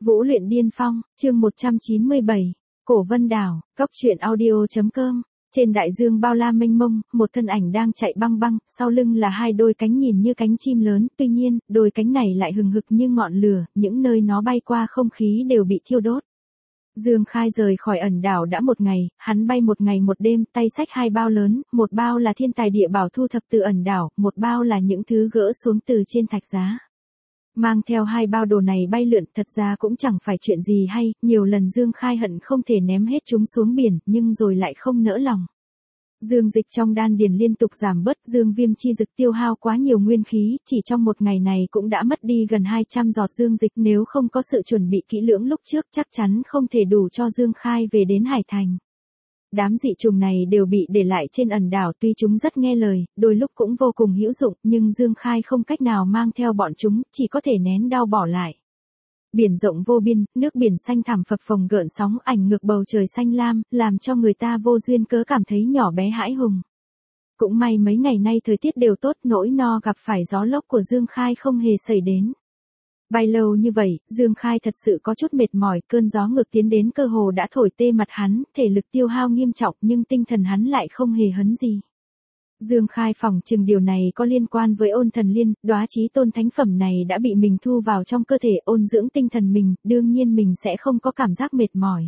Vũ luyện điên phong, chương 197, Cổ Vân Đảo, Cóc truyện audio.com. Trên đại dương bao la mênh mông, một thân ảnh đang chạy băng băng, sau lưng là hai đôi cánh nhìn như cánh chim lớn, tuy nhiên, đôi cánh này lại hừng hực như ngọn lửa, những nơi nó bay qua không khí đều bị thiêu đốt. Dương Khai rời khỏi ẩn đảo đã một ngày, hắn bay một ngày một đêm, tay xách hai bao lớn, một bao là thiên tài địa bảo thu thập từ ẩn đảo, một bao là những thứ gỡ xuống từ trên thạch giá. Mang theo hai bao đồ này bay lượn thật ra cũng chẳng phải chuyện gì hay, nhiều lần Dương Khai hận không thể ném hết chúng xuống biển, nhưng rồi lại không nỡ lòng. Dương dịch trong đan điền liên tục giảm bớt, dương viêm chi dực tiêu hao quá nhiều nguyên khí, chỉ trong một ngày này cũng đã mất đi gần 200 giọt dương dịch, nếu không có sự chuẩn bị kỹ lưỡng lúc trước chắc chắn không thể đủ cho Dương Khai về đến Hải Thành. Đám dị trùng này đều bị để lại trên ẩn đảo, tuy chúng rất nghe lời, đôi lúc cũng vô cùng hữu dụng, nhưng Dương Khai không cách nào mang theo bọn chúng, chỉ có thể nén đau bỏ lại. Biển rộng vô biên, nước biển xanh thẳm phập phồng gợn sóng ảnh ngược bầu trời xanh lam, làm cho người ta vô duyên cớ cảm thấy nhỏ bé hãi hùng. Cũng may mấy ngày nay thời tiết đều tốt, nỗi no gặp phải gió lốc của Dương Khai không hề xảy đến. Bay lâu như vậy, Dương Khai thật sự có chút mệt mỏi, cơn gió ngược tiến đến cơ hồ đã thổi tê mặt hắn, thể lực tiêu hao nghiêm trọng nhưng tinh thần hắn lại không hề hấn gì. Dương Khai phỏng chừng điều này có liên quan với ôn thần liên, đóa chí tôn thánh phẩm này đã bị mình thu vào trong cơ thể ôn dưỡng tinh thần mình, đương nhiên mình sẽ không có cảm giác mệt mỏi.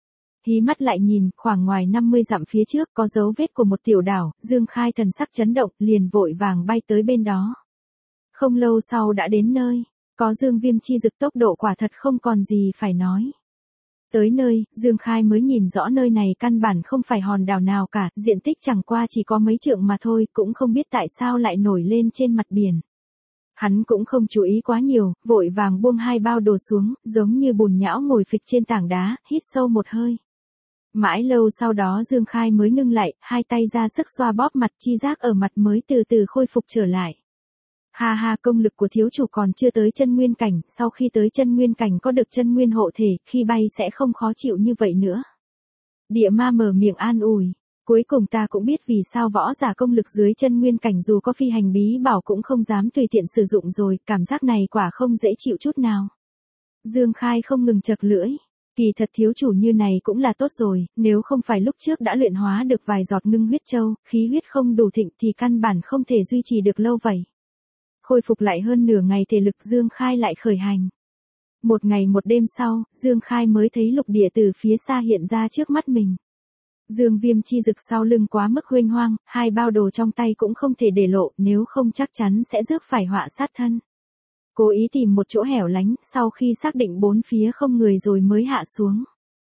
Hí mắt lại nhìn, khoảng ngoài 50 dặm phía trước có dấu vết của một tiểu đảo, Dương Khai thần sắc chấn động, liền vội vàng bay tới bên đó. Không lâu sau đã đến nơi, có dương viêm chi dực tốc độ quả thật không còn gì phải nói. Tới nơi, Dương Khai mới nhìn rõ nơi này căn bản không phải hòn đảo nào cả, diện tích chẳng qua chỉ có mấy trượng mà thôi, cũng không biết tại sao lại nổi lên trên mặt biển. Hắn cũng không chú ý quá nhiều, vội vàng buông hai bao đồ xuống, giống như bùn nhão ngồi phịch trên tảng đá, hít sâu một hơi. Mãi lâu sau đó Dương Khai mới ngưng lại, hai tay ra sức xoa bóp mặt, chi giác ở mặt mới từ từ khôi phục trở lại. Ha ha, công lực của thiếu chủ còn chưa tới chân nguyên cảnh, sau khi tới chân nguyên cảnh có được chân nguyên hộ thể, khi bay sẽ không khó chịu như vậy nữa. Địa ma mở miệng an ủi, cuối cùng ta cũng biết vì sao võ giả công lực dưới chân nguyên cảnh dù có phi hành bí bảo cũng không dám tùy tiện sử dụng rồi, cảm giác này quả không dễ chịu chút nào. Dương Khai không ngừng chật lưỡi, kỳ thật thiếu chủ như này cũng là tốt rồi, nếu không phải lúc trước đã luyện hóa được vài giọt ngưng huyết châu, khí huyết không đủ thịnh thì căn bản không thể duy trì được lâu vậy. Khôi phục lại hơn nửa ngày thể lực, Dương Khai lại khởi hành. Một ngày một đêm sau, Dương Khai mới thấy lục địa từ phía xa hiện ra trước mắt mình. Dương viêm chi dực sau lưng quá mức huênh hoang, hai bao đồ trong tay cũng không thể để lộ, nếu không chắc chắn sẽ rước phải họa sát thân. Cố ý tìm một chỗ hẻo lánh, sau khi xác định bốn phía không người rồi mới hạ xuống.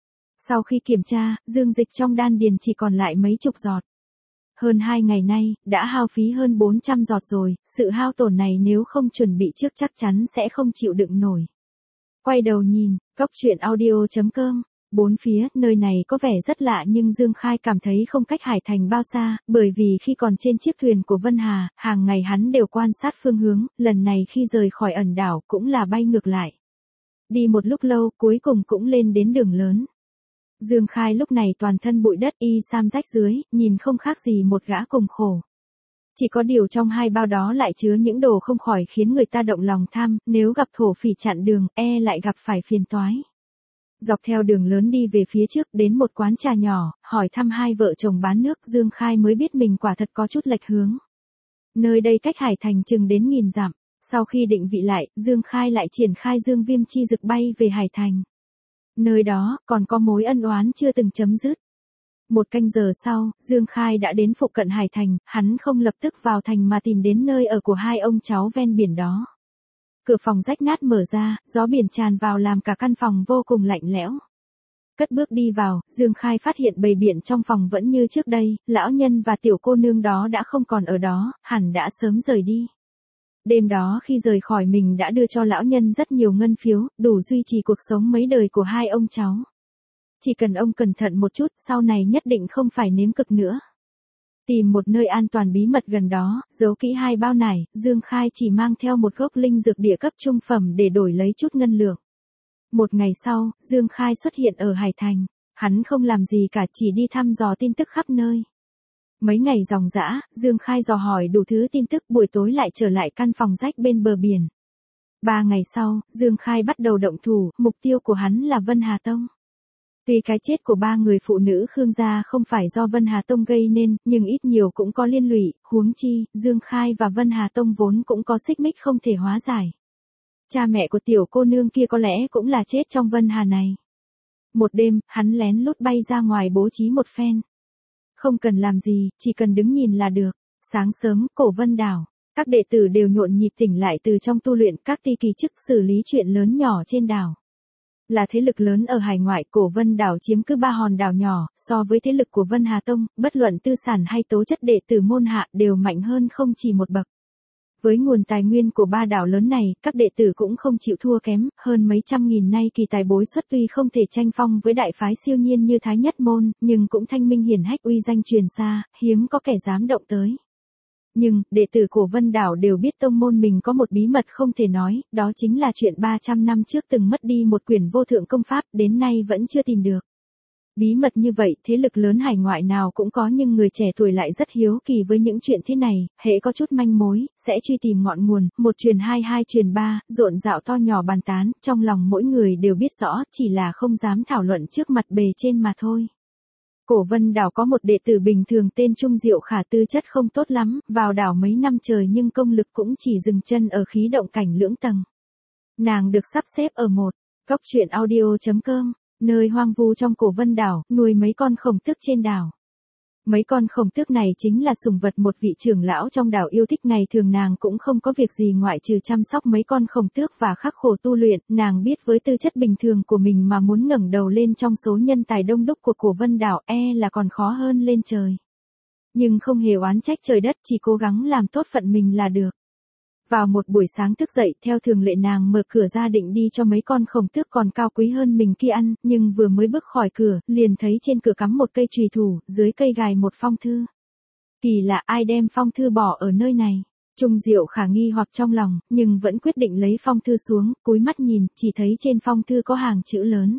Sau khi kiểm tra, dương dịch trong đan điền chỉ còn lại mấy chục giọt. Hơn 2 ngày nay, đã hao phí hơn 400 giọt rồi, sự hao tổn này nếu không chuẩn bị trước chắc chắn sẽ không chịu đựng nổi. Quay đầu nhìn, Cóc truyện audio.com, bốn phía, nơi này có vẻ rất lạ nhưng Dương Khai cảm thấy không cách Hải Thành bao xa, bởi vì khi còn trên chiếc thuyền của Vân Hà, hàng ngày hắn đều quan sát phương hướng, lần này khi rời khỏi ẩn đảo cũng là bay ngược lại. Đi một lúc lâu, cuối cùng cũng lên đến đường lớn. Dương Khai lúc này toàn thân bụi đất, y sam rách dưới, nhìn không khác gì một gã cùng khổ. Chỉ có điều trong hai bao đó lại chứa những đồ không khỏi khiến người ta động lòng tham, nếu gặp thổ phỉ chặn đường, lại gặp phải phiền toái. Dọc theo đường lớn đi về phía trước đến một quán trà nhỏ, hỏi thăm hai vợ chồng bán nước, Dương Khai mới biết mình quả thật có chút lệch hướng. Nơi đây cách Hải Thành chừng đến 1000 dặm, sau khi định vị lại, Dương Khai lại triển khai dương viêm chi dực bay về Hải Thành. Nơi đó, còn có mối ân oán chưa từng chấm dứt. Một canh giờ sau, Dương Khai đã đến phụ cận Hải Thành, hắn không lập tức vào thành mà tìm đến nơi ở của hai ông cháu ven biển đó. Cửa phòng rách nát mở ra, gió biển tràn vào làm cả căn phòng vô cùng lạnh lẽo. Cất bước đi vào, Dương Khai phát hiện bầy biển trong phòng vẫn như trước đây, lão nhân và tiểu cô nương đó đã không còn ở đó, hẳn đã sớm rời đi. Đêm đó khi rời khỏi mình đã đưa cho lão nhân rất nhiều ngân phiếu, đủ duy trì cuộc sống mấy đời của hai ông cháu. Chỉ cần ông cẩn thận một chút, sau này nhất định không phải nếm cực nữa. Tìm một nơi an toàn bí mật gần đó, giấu kỹ hai bao nải, Dương Khai chỉ mang theo một gốc linh dược địa cấp trung phẩm để đổi lấy chút ngân lượng. Một ngày sau, Dương Khai xuất hiện ở Hải Thành, hắn không làm gì cả, chỉ đi thăm dò tin tức khắp nơi. Mấy ngày ròng rã, Dương Khai dò hỏi đủ thứ tin tức, buổi tối lại trở lại căn phòng rách bên bờ biển. 3 ngày sau, Dương Khai bắt đầu động thủ, mục tiêu của hắn là Vân Hà Tông. Tuy cái chết của 3 người phụ nữ Khương gia không phải do Vân Hà Tông gây nên, nhưng ít nhiều cũng có liên lụy, huống chi, Dương Khai và Vân Hà Tông vốn cũng có xích mích không thể hóa giải. Cha mẹ của tiểu cô nương kia có lẽ cũng là chết trong Vân Hà này. Một đêm, hắn lén lút bay ra ngoài bố trí một phen. Không cần làm gì, chỉ cần đứng nhìn là được. Sáng sớm, Cổ Vân đảo, các đệ tử đều nhộn nhịp tỉnh lại từ trong tu luyện, các ty kỳ chức xử lý chuyện lớn nhỏ trên đảo. Là thế lực lớn ở hải ngoại, Cổ Vân đảo chiếm cứ 3 hòn đảo nhỏ, so với thế lực của Vân Hà Tông, bất luận tư sản hay tố chất đệ tử môn hạ đều mạnh hơn không chỉ một bậc. Với nguồn tài nguyên của 3 đảo lớn này, các đệ tử cũng không chịu thua kém, hơn mấy trăm nghìn nay kỳ tài bối xuất tuy không thể tranh phong với đại phái siêu nhiên như Thái Nhất Môn, nhưng cũng thanh minh hiển hách uy danh truyền xa, hiếm có kẻ dám động tới. Nhưng, đệ tử của Vân đảo đều biết tông môn mình có một bí mật không thể nói, đó chính là chuyện 300 năm trước từng mất đi một quyển vô thượng công pháp, đến nay vẫn chưa tìm được. Bí mật như vậy, thế lực lớn hải ngoại nào cũng có nhưng người trẻ tuổi lại rất hiếu kỳ với những chuyện thế này, hễ có chút manh mối, sẽ truy tìm ngọn nguồn, một truyền hai, hai truyền ba, rộn rạo to nhỏ bàn tán, trong lòng mỗi người đều biết rõ, chỉ là không dám thảo luận trước mặt bề trên mà thôi. Cổ Vân đảo có một đệ tử bình thường tên Trung Diệu Khả, tư chất không tốt lắm, vào đảo mấy năm trời nhưng công lực cũng chỉ dừng chân ở khí động cảnh lưỡng tầng. Nàng được sắp xếp ở một góc truyện audio.com, nơi hoang vu trong Cổ Vân đảo, nuôi mấy con khổng tước trên đảo. Mấy con khổng tước này chính là sủng vật một vị trưởng lão trong đảo yêu thích, ngày thường nàng cũng không có việc gì ngoại trừ chăm sóc mấy con khổng tước và khắc khổ tu luyện, nàng biết với tư chất bình thường của mình mà muốn ngẩng đầu lên trong số nhân tài đông đúc của Cổ Vân đảo là còn khó hơn lên trời. Nhưng không hề oán trách trời đất, chỉ cố gắng làm tốt phận mình là được. Vào một buổi sáng thức dậy, theo thường lệ nàng mở cửa ra định đi cho mấy con khổng tước còn cao quý hơn mình kia ăn, nhưng vừa mới bước khỏi cửa, liền thấy trên cửa cắm một cây chùy thủ, dưới cây gài một phong thư. Kỳ lạ, ai đem phong thư bỏ ở nơi này? Trung Diệu Khả nghi hoặc trong lòng, nhưng vẫn quyết định lấy phong thư xuống, cúi mắt nhìn, chỉ thấy trên phong thư có hàng chữ lớn.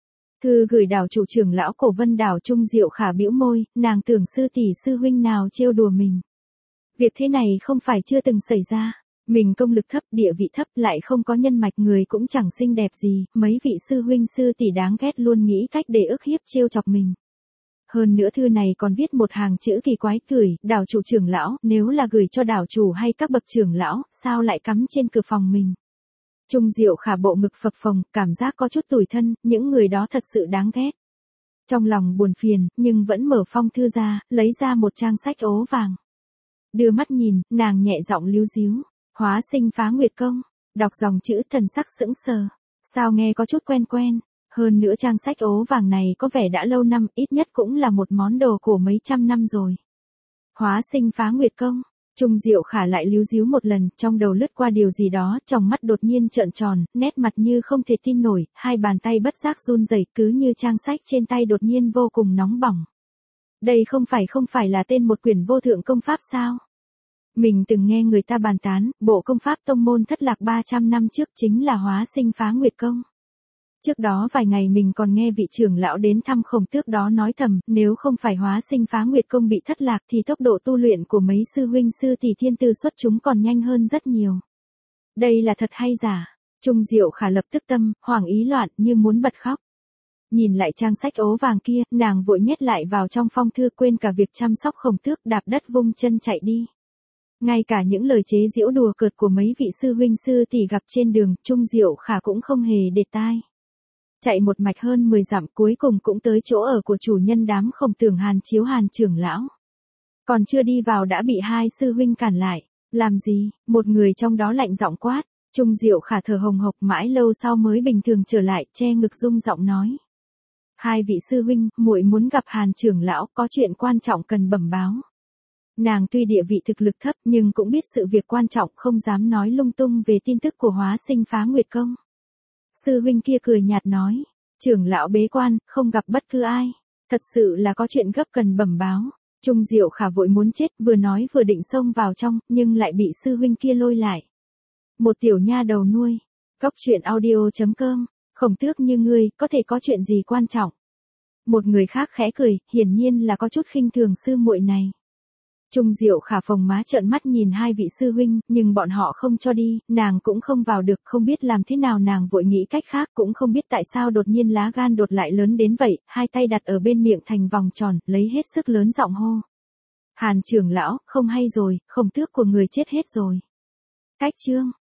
Thư gửi đảo chủ trưởng lão Cổ Vân đảo. Trung Diệu Khả bĩu môi, nàng tưởng sư tỷ sư huynh nào trêu đùa mình. Việc thế này không phải chưa từng xảy ra. Mình công lực thấp, địa vị thấp, lại không có nhân mạch, người cũng chẳng xinh đẹp gì, mấy vị sư huynh sư tỷ đáng ghét luôn nghĩ cách để ức hiếp trêu chọc mình. Hơn nữa thư này còn viết một hàng chữ kỳ quái, gửi đảo chủ trưởng lão, nếu là gửi cho đảo chủ hay các bậc trưởng lão, sao lại cắm trên cửa phòng mình? Trung Diệu Khả bộ ngực phập phồng, cảm giác có chút tủi thân, những người đó thật sự đáng ghét. Trong lòng buồn phiền, nhưng vẫn mở phong thư ra, lấy ra một trang sách ố vàng. Đưa mắt nhìn, nàng nhẹ giọng líu díu. Hóa sinh phá nguyệt công, đọc dòng chữ thần sắc sững sờ, sao nghe có chút quen quen, hơn nữa trang sách ố vàng này có vẻ đã lâu năm, ít nhất cũng là một món đồ cổ mấy trăm năm rồi. Hóa sinh phá nguyệt công, Trung Diệu Khả lại líu díu một lần, trong đầu lướt qua điều gì đó, trong mắt đột nhiên trợn tròn, nét mặt như không thể tin nổi, hai bàn tay bất giác run rẩy, cứ như trang sách trên tay đột nhiên vô cùng nóng bỏng. Đây không phải là tên một quyển vô thượng công pháp sao? Mình từng nghe người ta bàn tán, bộ công pháp tông môn thất lạc 300 năm trước chính là hóa sinh phá nguyệt công. Trước đó vài ngày mình còn nghe vị trưởng lão đến thăm khổng tước đó nói thầm, nếu không phải hóa sinh phá nguyệt công bị thất lạc thì tốc độ tu luyện của mấy sư huynh sư tỷ thiên tư xuất chúng còn nhanh hơn rất nhiều. Đây là thật hay giả? Trung Diệu Khả lập tức tâm, hoảng ý loạn như muốn bật khóc. Nhìn lại trang sách ố vàng kia, nàng vội nhét lại vào trong phong thư, quên cả việc chăm sóc khổng tước, đạp đất vung chân chạy đi. Ngay cả những lời chế giễu đùa cợt của mấy vị sư huynh sư tỷ gặp trên đường, Trung Diệu Khả cũng không hề để tai. Chạy một mạch hơn 10 dặm, cuối cùng cũng tới chỗ ở của chủ nhân đám Khổng Tưởng Hàn Chiếu Hàn trưởng lão. Còn chưa đi vào đã bị hai sư huynh cản lại. Làm gì? Một người trong đó lạnh giọng quát. Trung Diệu Khả thở hồng hộc, mãi lâu sau mới bình thường trở lại, che ngực rung giọng nói. Hai vị sư huynh, muội muốn gặp Hàn trưởng lão, có chuyện quan trọng cần bẩm báo. Nàng tuy địa vị thực lực thấp nhưng cũng biết sự việc quan trọng, không dám nói lung tung về tin tức của hóa sinh phá nguyệt công. Sư huynh kia cười nhạt nói, trưởng lão bế quan, không gặp bất cứ ai. Thật sự là có chuyện gấp cần bẩm báo. Trung Diệu Khả vội muốn chết, vừa nói vừa định xông vào trong, nhưng lại bị sư huynh kia lôi lại. Một tiểu nha đầu nuôi. Góc truyện audio.com, Khổng tước như ngươi, có thể có chuyện gì quan trọng? Một người khác khẽ cười, hiển nhiên là có chút khinh thường sư muội này. Trung Diệu Khả phồng má trợn mắt nhìn hai vị sư huynh, nhưng bọn họ không cho đi, nàng cũng không vào được, không biết làm thế nào nàng vội nghĩ cách khác, cũng không biết tại sao đột nhiên lá gan đột lại lớn đến vậy, hai tay đặt ở bên miệng thành vòng tròn, lấy hết sức lớn giọng hô. Hàn trưởng lão, không hay rồi, khổng tước của người chết hết rồi. Cách chương.